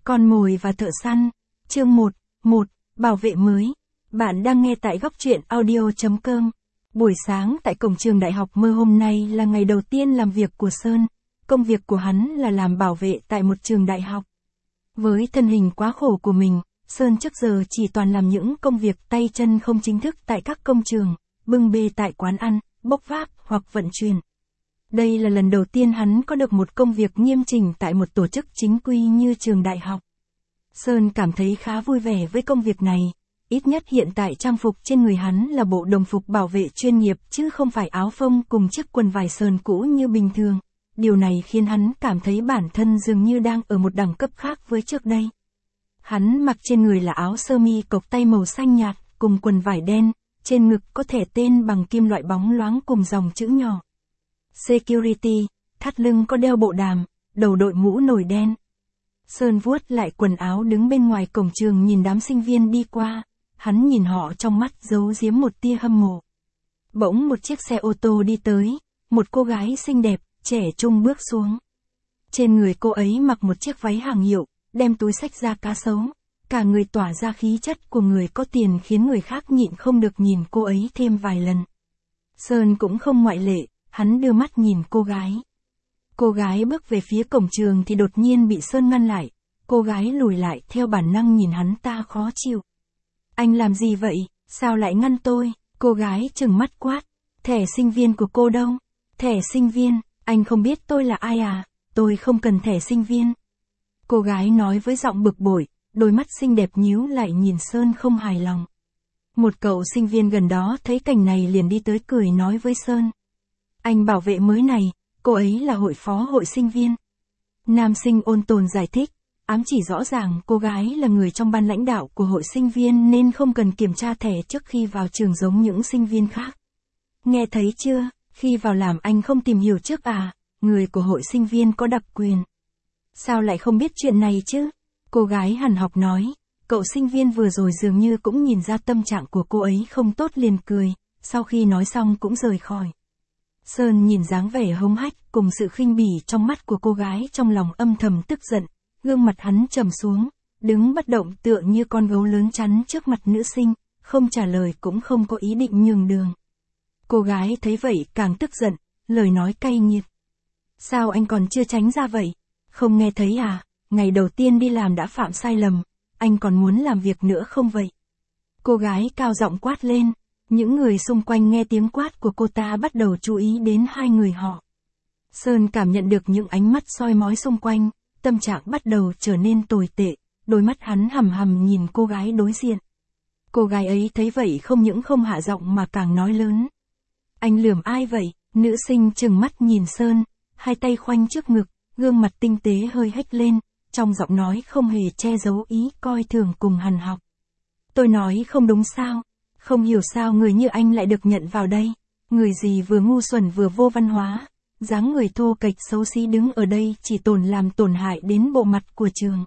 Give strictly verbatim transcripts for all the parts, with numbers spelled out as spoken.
Con mồi và thợ săn. Chương một. một. Bảo vệ mới. Bạn đang nghe tại góc truyện audio chấm com. Buổi sáng tại cổng trường đại học Mơ hôm nay là ngày đầu tiên làm việc của Sơn. Công việc của hắn là làm bảo vệ tại một trường đại học. Với thân hình quá khổ của mình, Sơn trước giờ chỉ toàn làm những công việc tay chân không chính thức tại các công trường, bưng bê tại quán ăn, bốc vác hoặc vận chuyển. Đây là lần đầu tiên hắn có được một công việc nghiêm chỉnh tại một tổ chức chính quy như trường đại học. Sơn cảm thấy khá vui vẻ với công việc này, ít nhất hiện tại trang phục trên người hắn là bộ đồng phục bảo vệ chuyên nghiệp chứ không phải áo phông cùng chiếc quần vải sờn cũ như bình thường. Điều này khiến hắn cảm thấy bản thân dường như đang ở một đẳng cấp khác với trước đây. Hắn mặc trên người là áo sơ mi cộc tay màu xanh nhạt cùng quần vải đen, trên ngực có thẻ tên bằng kim loại bóng loáng cùng dòng chữ nhỏ Security, thắt lưng có đeo bộ đàm, đầu đội mũ nồi đen. Sơn vuốt lại quần áo đứng bên ngoài cổng trường nhìn đám sinh viên đi qua, hắn nhìn họ trong mắt giấu giếm một tia hâm mộ. Bỗng một chiếc xe ô tô đi tới, một cô gái xinh đẹp, trẻ trung bước xuống. Trên người cô ấy mặc một chiếc váy hàng hiệu, đem túi xách da cá sấu, cả người tỏa ra khí chất của người có tiền khiến người khác nhịn không được nhìn cô ấy thêm vài lần. Sơn cũng không ngoại lệ, hắn đưa mắt nhìn cô gái. Cô gái bước về phía cổng trường thì đột nhiên bị Sơn ngăn lại, cô gái lùi lại theo bản năng nhìn hắn ta khó chịu. Anh làm gì vậy, sao lại ngăn tôi? Cô gái trừng mắt quát, thẻ sinh viên của cô đâu? Thẻ sinh viên, anh không biết tôi là ai à, tôi không cần thẻ sinh viên. Cô gái nói với giọng bực bội, đôi mắt xinh đẹp nhíu lại nhìn Sơn không hài lòng. Một cậu sinh viên gần đó thấy cảnh này liền đi tới cười nói với Sơn. Anh bảo vệ mới này, cô ấy là hội phó hội sinh viên. Nam sinh ôn tồn giải thích, ám chỉ rõ ràng cô gái là người trong ban lãnh đạo của hội sinh viên nên không cần kiểm tra thẻ trước khi vào trường giống những sinh viên khác. Nghe thấy chưa, khi vào làm anh không tìm hiểu trước à, người của hội sinh viên có đặc quyền. Sao lại không biết chuyện này chứ? Cô gái hằn học nói, cậu sinh viên vừa rồi dường như cũng nhìn ra tâm trạng của cô ấy không tốt liền cười, sau khi nói xong cũng rời khỏi. Sơn nhìn dáng vẻ hống hách cùng sự khinh bỉ trong mắt của cô gái trong lòng âm thầm tức giận, gương mặt hắn trầm xuống, đứng bất động tựa như con gấu lớn chắn trước mặt nữ sinh, không trả lời cũng không có ý định nhường đường. Cô gái thấy vậy càng tức giận, lời nói cay nghiệt. Sao anh còn chưa tránh ra vậy? Không nghe thấy à, ngày đầu tiên đi làm đã phạm sai lầm, anh còn muốn làm việc nữa không vậy? Cô gái cao giọng quát lên. Những người xung quanh nghe tiếng quát của cô ta bắt đầu chú ý đến hai người họ. Sơn cảm nhận được những ánh mắt soi mói xung quanh, tâm trạng bắt đầu trở nên tồi tệ, đôi mắt hắn hằm hằm nhìn cô gái đối diện. Cô gái ấy thấy vậy không những không hạ giọng mà càng nói lớn. Anh lườm ai vậy? Nữ sinh trừng mắt nhìn Sơn, hai tay khoanh trước ngực, gương mặt tinh tế hơi hếch lên, trong giọng nói không hề che giấu ý coi thường cùng hằn học. Tôi nói không đúng sao? Không hiểu sao người như anh lại được nhận vào đây, người gì vừa ngu xuẩn vừa vô văn hóa, dáng người thô kệch xấu xí đứng ở đây chỉ tổn làm tổn hại đến bộ mặt của trường.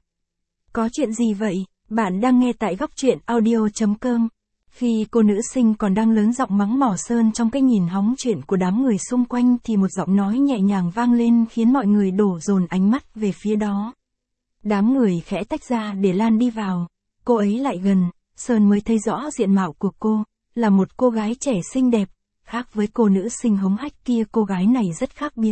Có chuyện gì vậy? Bạn đang nghe tại góc truyện audio chấm com. Khi cô nữ sinh còn đang lớn giọng mắng mỏ Sơn trong cái nhìn hóng chuyện của đám người xung quanh thì một giọng nói nhẹ nhàng vang lên khiến mọi người đổ dồn ánh mắt về phía đó. Đám người khẽ tách ra để Lan đi vào, cô ấy lại gần. Sơn mới thấy rõ diện mạo của cô, là một cô gái trẻ xinh đẹp, khác với cô nữ sinh hống hách kia cô gái này rất khác biệt.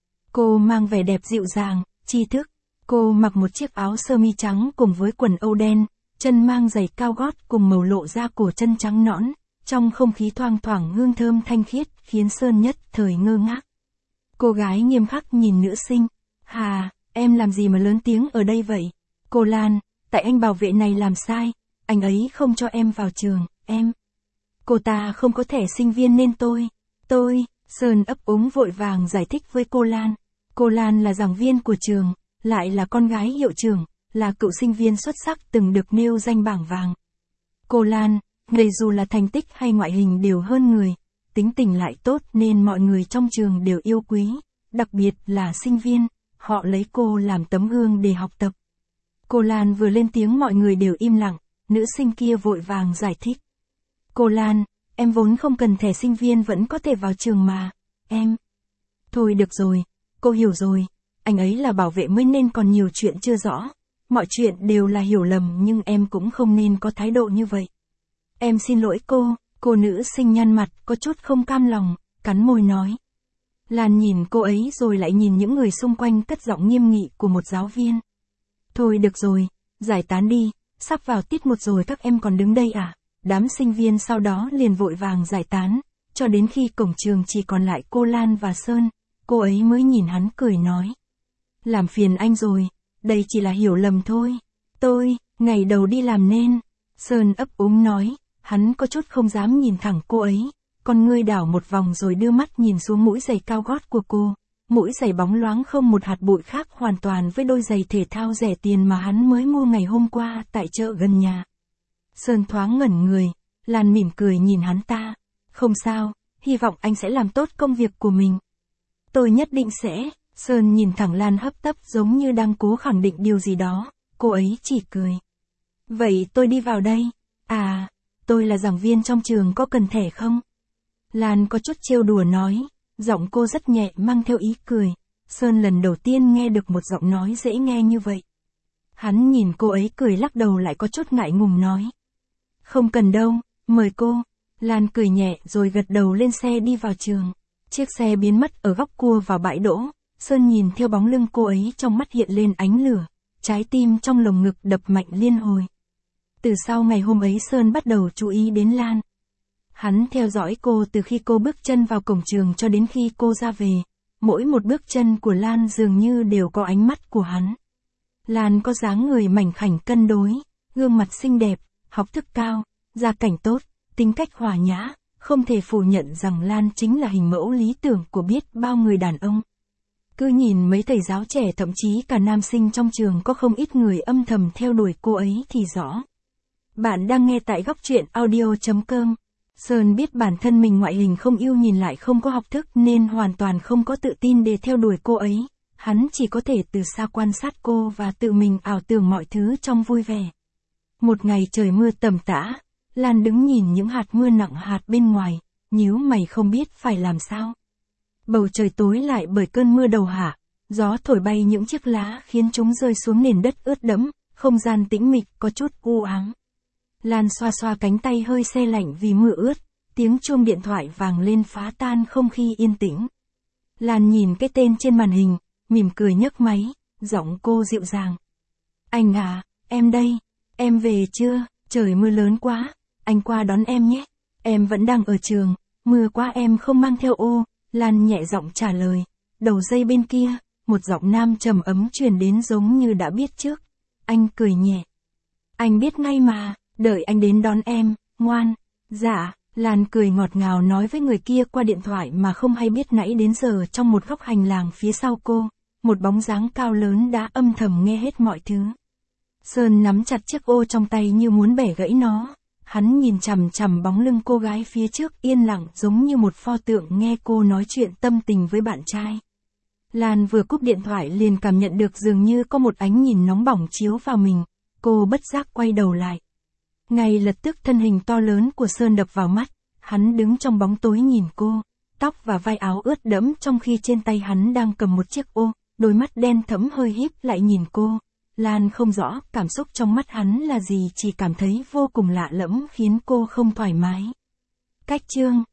Cô mang vẻ đẹp dịu dàng, tri thức, cô mặc một chiếc áo sơ mi trắng cùng với quần âu đen, chân mang giày cao gót cùng màu lộ ra cổ chân trắng nõn, trong không khí thoang thoảng hương thơm thanh khiết khiến Sơn nhất thời ngơ ngác. Cô gái nghiêm khắc nhìn nữ sinh, hà, em làm gì mà lớn tiếng ở đây vậy? Cô Lan, tại anh bảo vệ này làm sai. Anh ấy không cho em vào trường, em. Cô ta không có thẻ sinh viên nên tôi, tôi, Sơn ấp úng vội vàng giải thích với cô Lan. Cô Lan là giảng viên của trường, lại là con gái hiệu trưởng, là cựu sinh viên xuất sắc từng được nêu danh bảng vàng. Cô Lan, người dù là thành tích hay ngoại hình đều hơn người, tính tình lại tốt nên mọi người trong trường đều yêu quý, đặc biệt là sinh viên, họ lấy cô làm tấm gương để học tập. Cô Lan vừa lên tiếng mọi người đều im lặng. Nữ sinh kia vội vàng giải thích. Cô Lan, em vốn không cần thẻ sinh viên vẫn có thể vào trường mà, em. Thôi được rồi, cô hiểu rồi, anh ấy là bảo vệ mới nên còn nhiều chuyện chưa rõ. mọi chuyện đều là hiểu lầm nhưng em cũng không nên có thái độ như vậy. Em xin lỗi cô, cô nữ sinh nhăn mặt, có chút không cam lòng, cắn môi nói. Lan nhìn cô ấy rồi lại nhìn những người xung quanh, cất giọng nghiêm nghị của một giáo viên. Thôi được rồi, giải tán đi, sắp vào tiết một rồi các em còn đứng đây à? Đám sinh viên sau đó liền vội vàng giải tán, cho đến khi cổng trường chỉ còn lại cô Lan và Sơn, cô ấy mới nhìn hắn cười nói. Làm phiền anh rồi, đây chỉ là hiểu lầm thôi. Tôi, ngày đầu đi làm nên. Sơn ấp úng nói, hắn có chút không dám nhìn thẳng cô ấy, con ngươi đảo một vòng rồi đưa mắt nhìn xuống mũi giày cao gót của cô. Mũi giày bóng loáng không một hạt bụi, khác hoàn toàn với đôi giày thể thao rẻ tiền mà hắn mới mua ngày hôm qua tại chợ gần nhà. Sơn thoáng ngẩn người, Lan mỉm cười nhìn hắn ta. Không sao, hy vọng anh sẽ làm tốt công việc của mình. Tôi nhất định sẽ. Sơn nhìn thẳng Lan hấp tấp giống như đang cố khẳng định điều gì đó, cô ấy chỉ cười. Vậy tôi đi vào đây. À, tôi là giảng viên trong trường, có cần thẻ không? Lan có chút trêu đùa nói, giọng cô rất nhẹ mang theo ý cười. Sơn lần đầu tiên nghe được một giọng nói dễ nghe như vậy. Hắn nhìn cô ấy cười lắc đầu lại có chút ngại ngùng nói. Không cần đâu, mời cô. Lan cười nhẹ rồi gật đầu lên xe đi vào trường. Chiếc xe biến mất ở góc cua vào bãi đỗ. Sơn nhìn theo bóng lưng cô ấy, trong mắt hiện lên ánh lửa, trái tim trong lồng ngực đập mạnh liên hồi. Từ sau ngày hôm ấy Sơn bắt đầu chú ý đến Lan. Hắn theo dõi cô từ khi cô bước chân vào cổng trường cho đến khi cô ra về. Mỗi một bước chân của Lan dường như đều có ánh mắt của hắn. Lan có dáng người mảnh khảnh cân đối, gương mặt xinh đẹp, học thức cao, gia cảnh tốt, tính cách hòa nhã. Không thể phủ nhận rằng Lan chính là hình mẫu lý tưởng của biết bao người đàn ông. Cứ nhìn mấy thầy giáo trẻ, thậm chí cả nam sinh trong trường có không ít người âm thầm theo đuổi cô ấy thì rõ. Bạn đang nghe tại góc truyện audio chấm com. Sơn biết bản thân mình ngoại hình không ưu nhìn lại không có học thức nên hoàn toàn không có tự tin để theo đuổi cô ấy. Hắn chỉ có thể từ xa quan sát cô và tự mình ảo tưởng mọi thứ trong vui vẻ. Một ngày trời mưa tầm tã, Lan đứng nhìn những hạt mưa nặng hạt bên ngoài, nhíu mày không biết phải làm sao. Bầu trời tối lại bởi cơn mưa đầu hạ, gió thổi bay những chiếc lá khiến chúng rơi xuống nền đất ướt đẫm, không gian tĩnh mịch có chút u ám. Lan xoa xoa cánh tay hơi se lạnh vì mưa ướt, tiếng chuông điện thoại vang lên phá tan không khí yên tĩnh. Lan nhìn cái tên trên màn hình, mỉm cười nhấc máy, giọng cô dịu dàng. Anh à, em đây, em về chưa, trời mưa lớn quá, anh qua đón em nhé, em vẫn đang ở trường, mưa quá em không mang theo ô. Lan nhẹ giọng trả lời. Đầu dây bên kia, một giọng nam trầm ấm truyền đến giống như đã biết trước. Anh cười nhẹ. Anh biết ngay mà, đợi anh đến đón em, ngoan. Dạ, Lan cười ngọt ngào nói với người kia qua điện thoại mà không hay biết nãy đến giờ trong một góc hành lang phía sau cô, một bóng dáng cao lớn đã âm thầm nghe hết mọi thứ. Sơn nắm chặt chiếc ô trong tay như muốn bẻ gãy nó. Hắn nhìn chằm chằm bóng lưng cô gái phía trước yên lặng giống như một pho tượng nghe cô nói chuyện tâm tình với bạn trai. Lan vừa cúp điện thoại liền cảm nhận được dường như có một ánh nhìn nóng bỏng chiếu vào mình. Cô bất giác quay đầu lại. Ngay lập tức thân hình to lớn của Sơn đập vào mắt. Hắn đứng trong bóng tối nhìn cô. Tóc và vai áo ướt đẫm trong khi trên tay hắn đang cầm một chiếc ô. Đôi mắt đen thẫm hơi híp lại nhìn cô. Lan không rõ cảm xúc trong mắt hắn là gì, chỉ cảm thấy vô cùng lạ lẫm khiến cô không thoải mái. Cách chương